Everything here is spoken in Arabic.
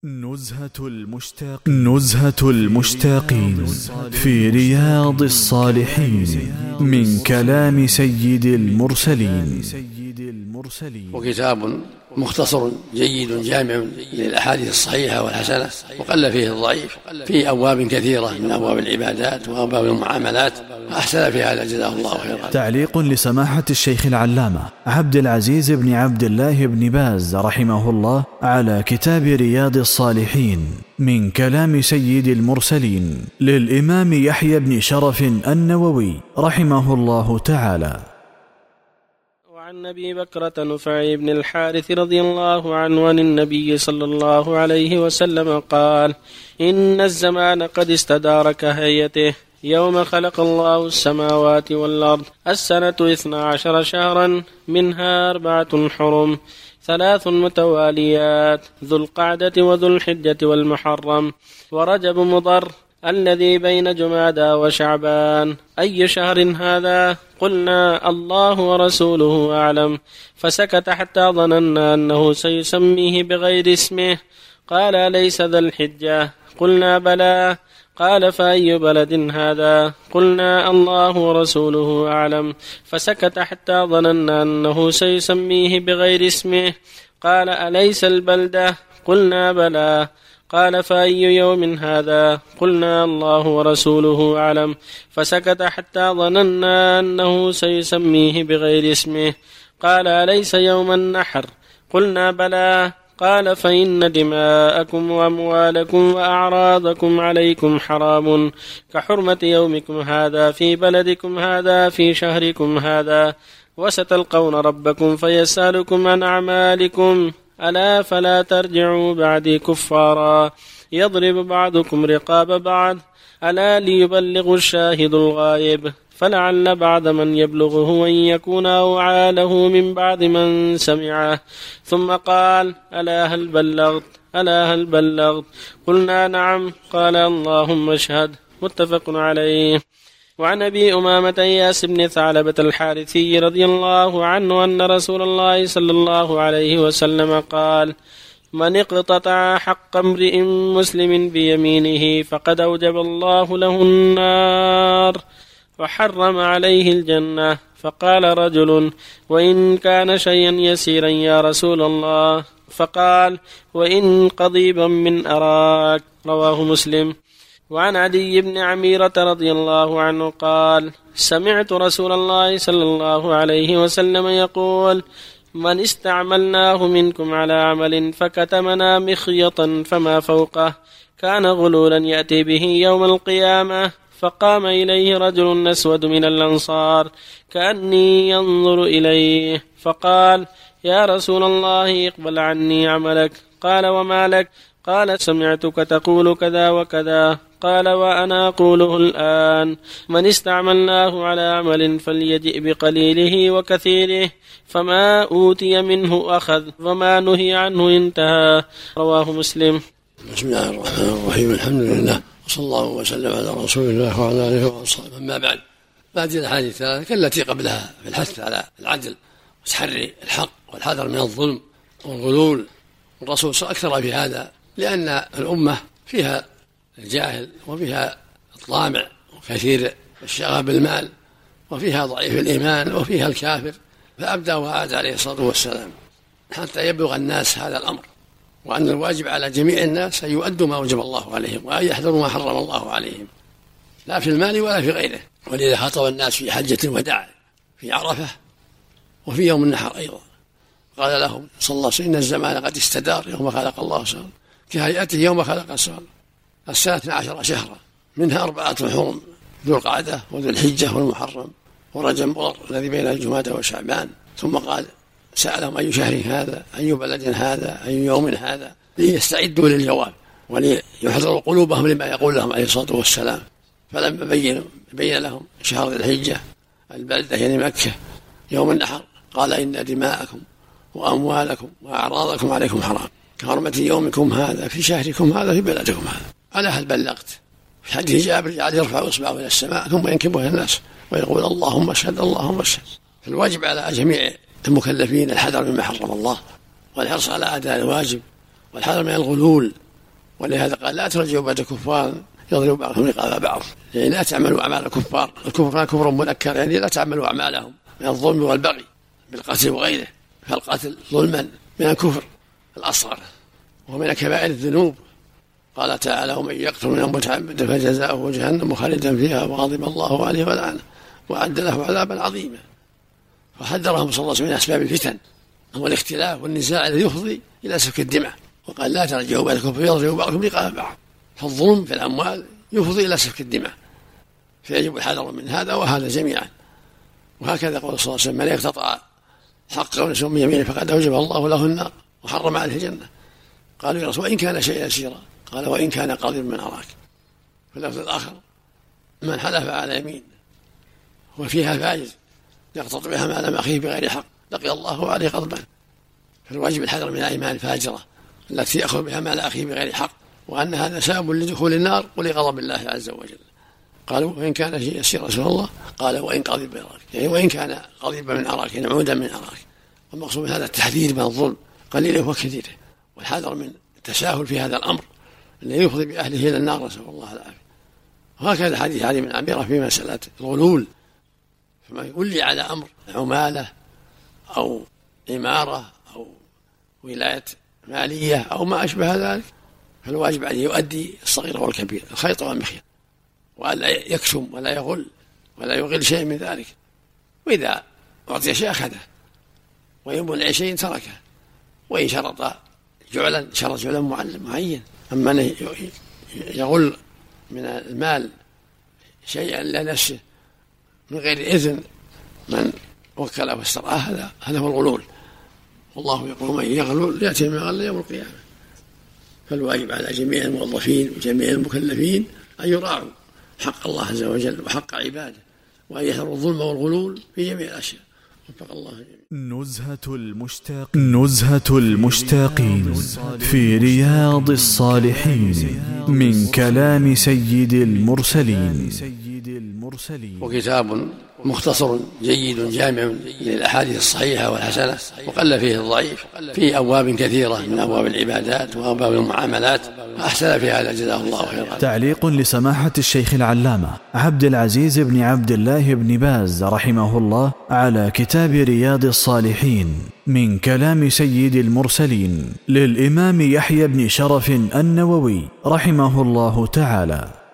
نزهة المشتاقين في رياض الصالحين من كلام سيد المرسلين. وكتاب مختصر جيد جامع للأحاديث الصحيحة والحسنة، وقل فيه الضعيف، في أبواب كثيرة من أبواب العبادات وأبواب المعاملات، أحسن في هذا جزاه الله خيرا. تعليق لسماحة الشيخ العلامة عبد العزيز بن عبد الله بن باز رحمه الله على كتاب رياض الصالحين من كلام سيد المرسلين للإمام يحيى بن شرف النووي رحمه الله تعالى. وعن أبي بكرة نفع بن الحارث رضي الله عنه عن النبي صلى الله عليه وسلم قال: إن الزمان قد استدار كهيئته يوم خلق الله السماوات والأرض، السنة 12 شهرا، منها 4 حرم، 3 متواليات، ذو القعدة وذو الحجة والمحرم ورجب مضر الذي بين جمادى وشعبان. أي شهر هذا؟ قلنا: الله ورسوله أعلم. فسكت حتى ظننا أنه سيسميه بغير اسمه. قال: ليس ذا الحجة؟ قلنا: بلى. قال: فأي بلد هذا؟ قلنا: الله ورسوله أعلم. فسكت حتى ظننا أنه سيسميه بغير اسمه. قال: أليس البلدة؟ قلنا: بلى. قال: فأي يوم هذا؟ قلنا: الله ورسوله أعلم. فسكت حتى ظننا أنه سيسميه بغير اسمه. قال: أليس يوم النحر؟ قلنا: بلى. قال: فإن دماءكم وأموالكم وأعراضكم عليكم حرام كحرمة يومكم هذا في بلدكم هذا في شهركم هذا، وستلقون ربكم فيسألكم عن أعمالكم. ألا فلا ترجعوا بعدي كفارا يضرب بعضكم رقاب بعض. ألا ليبلغ الشاهد الغائب، فلعل بعد من يبلغه أن يكون أوعى له من بعد من سمعه. ثم قال: ألا هل بلغت؟ ألا هل بلغت؟ قلنا: نعم. قال: اللهم اشهد. متفق عليه. وعن أبي أمامة إياس بن ثعلبة الحارثي رضي الله عنه أن رسول الله صلى الله عليه وسلم قال: من اقتطع حق امرئ مسلم بيمينه فقد أوجب الله له النار وحرم عليه الجنة. فقال رجل: وإن كان شيئا يسيرا يا رسول الله؟ فقال: وإن قضيبا من أراك. رواه مسلم. وعن عدي بن عميرة رضي الله عنه قال: سمعت رسول الله صلى الله عليه وسلم يقول: من استعملناه منكم على عمل فكتمنا مخيطا فما فوقه كان غلولا يأتي به يوم القيامة. فقام إليه رجل أسود من الأنصار كأني ينظر إليه، فقال: يا رسول الله اقبل عني عملك. قال: وما لك؟ قال: سمعتك تقول كذا وكذا. قال: وأنا أقوله الآن: من استعملناه على عمل فليجئ بقليله وكثيره، فما أوتي منه أخذ وما نهي عنه انتهى. رواه مسلم. بسم الله الرحمن الرحيم. الحمد لله، وصلى الله وسلم على رسول الله وعلى آله وصحبه. أما بعد، هذه الأحاديث الثلاثة كالتي قبلها في الحث على العدل وتحري الحق والحذر من الظلم والغلول. الرسول أكثر في هذا لأن الأمة فيها الجاهل وفيها الطامع وكثير الشغف بالمال وفيها ضعيف الإيمان وفيها الكافر، فأبدى وعاد عليه الصلاة والسلام حتى يبلغ الناس هذا الأمر، وأن الواجب على جميع الناس أن يؤدوا ما وجب الله عليهم وأن يحذروا ما حرم الله عليهم، لا في المال ولا في غيره. ولذا خطب الناس في حجة الوداع في عرفة وفي يوم النحر أيضا، قال لهم صلى الله عليه وسلم: إن الزمان قد استدار يوم خلق الله السماوات كهيئته يوم خلق السماوات، السنة 12 شهرا، منها 4 حرم، ذو القعدة وذو الحجة والمحرم ورجب مضر الذي بين جمادى وشعبان. ثم قال: سألهم: أي شهر هذا؟ أي بلد هذا؟ أي يوم هذا؟ ليستعدوا للجواب وليحضروا قلوبهم لما يقول لهم عليه الصلاة والسلام. فلما بين لهم شهر ذي الحجة البلدة يعني مكة يوم النحر، قال: إن دماءكم وأموالكم وأعراضكم عليكم حرام كحرمة يومكم هذا في شهركم هذا في بلدكم هذا. ألا هل بلغت؟ في حديث جابر جعل يرفع إصبعه إلى السماء ثم ينكبه إلى الناس ويقول: اللهم اشهد اللهم اشهد. فالواجب على جميع المكلفين الحذر مما حرم الله والحرص على أداء الواجب والحذر من الغلول ولهذا قال لا ترجعوا بعد كفار يضرب بعضهم رقاب بعض، يعني لا تعملوا أعمال الكفار. الكفر كفر منكر، يعني لا تعملوا أعمالهم من الظلم والبغي بالقتل وغيره، فالقتل ظلما من الكفر الأصغر ومن كبائر الذنوب. قال تعالى ومن يقتل منهم متعمدا فجزاؤه جهنم خالدا فيها وغضب الله عليه ولعنه وأعد له عذابا عظيما. فحذرهم صلى الله عليه وسلم من أسباب الفتن هو الاختلاف والنزاع الذي يفضي إلى سفك الدماء، وقال لا ترجعوا بعد كفر يضرب بعضكم رقاب بعض، فالظلم في الأموال يفضي إلى سفك الدماء، فيجب الحذر من هذا وهذا جميعا. وهكذا قال صلى الله عليه وسلم من يقتطع حقه ونسوا من يمينه فقد أوجب الله له النار وحرم عليه الجنة. قالوا يا رسول وإن كان شيئا يسيرا، قال وإن كان قاضيا من أراك. في اللفظ الآخر من حلف على يمين وفيها فاجر يقتطع بها مال أخيه بغير حق لقي الله عليه غضبا. فالواجب الحذر من الأيمان الفاجرة التي يأخذ بها مال أخيه بغير حق، وأن هذا سبب لدخول النار ولغضب الله عز وجل. قالوا وإن كان شيء يسير رسول الله، قال وإن قضيب من أراك، يعني وإن كان قضيبا من أراك يعني عودا من أراك. والمقصود من هذا التحذير من الظلم قليله وكثيره، والحذر من التساهل في هذا الأمر الذي يفضي بأهله إلى النار نسأل الله العافية. وهكذا حديث علي بن عميرة في مسألة الغلول، فما يولي على أمر عمالة أو إمارة أو ولاية مالية أو ما أشبه ذلك، فالواجب عليه يؤدي الصغير والكبير الخيط والمخيط، وألا يكتم ولا يغل ولا يغل شيء من ذلك. وإذا أعطي شيء أخذه، وإن منع شيء تركه، وإن شرط جعلا شرط جعلا معين. أما أن يغل من المال شيئا لنفسه من غير إذن من وكله واسترعاه هذا هو الغلول. والله يقول من يغلل يأتي من غل يوم القيامة. فالواجب على جميع الموظفين وجميع المكلفين أن يراعوا حق الله عز وجل وحق عباده، وأن يحذروا الظلم والغلول في جميع الأشياء. وفق الله جميعا. نزهة المشتاقين في رياض الصالحين من كلام سيد المرسلين. وكتاب مختصر جيد جامع للأحاديث الصحيحة والحسنة، وقل فيه الضعيف في أبواب كثيرة من أبواب العبادات وأبواب المعاملات، أحسن في هذا جزاه الله خيرا. تعليق لسماحة الشيخ العلامة عبد العزيز بن عبد الله بن باز رحمه الله على كتاب رياض الصالحين من كلام سيد المرسلين للإمام يحيى بن شرف النووي رحمه الله تعالى.